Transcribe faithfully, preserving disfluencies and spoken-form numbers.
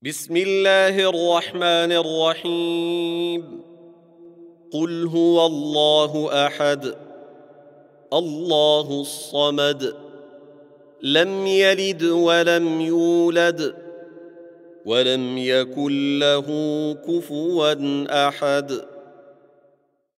بسم الله الرحمن الرحيم. قل هو الله أحد الله الصمد لم يلد ولم يولد ولم يكن له كفوا أحد.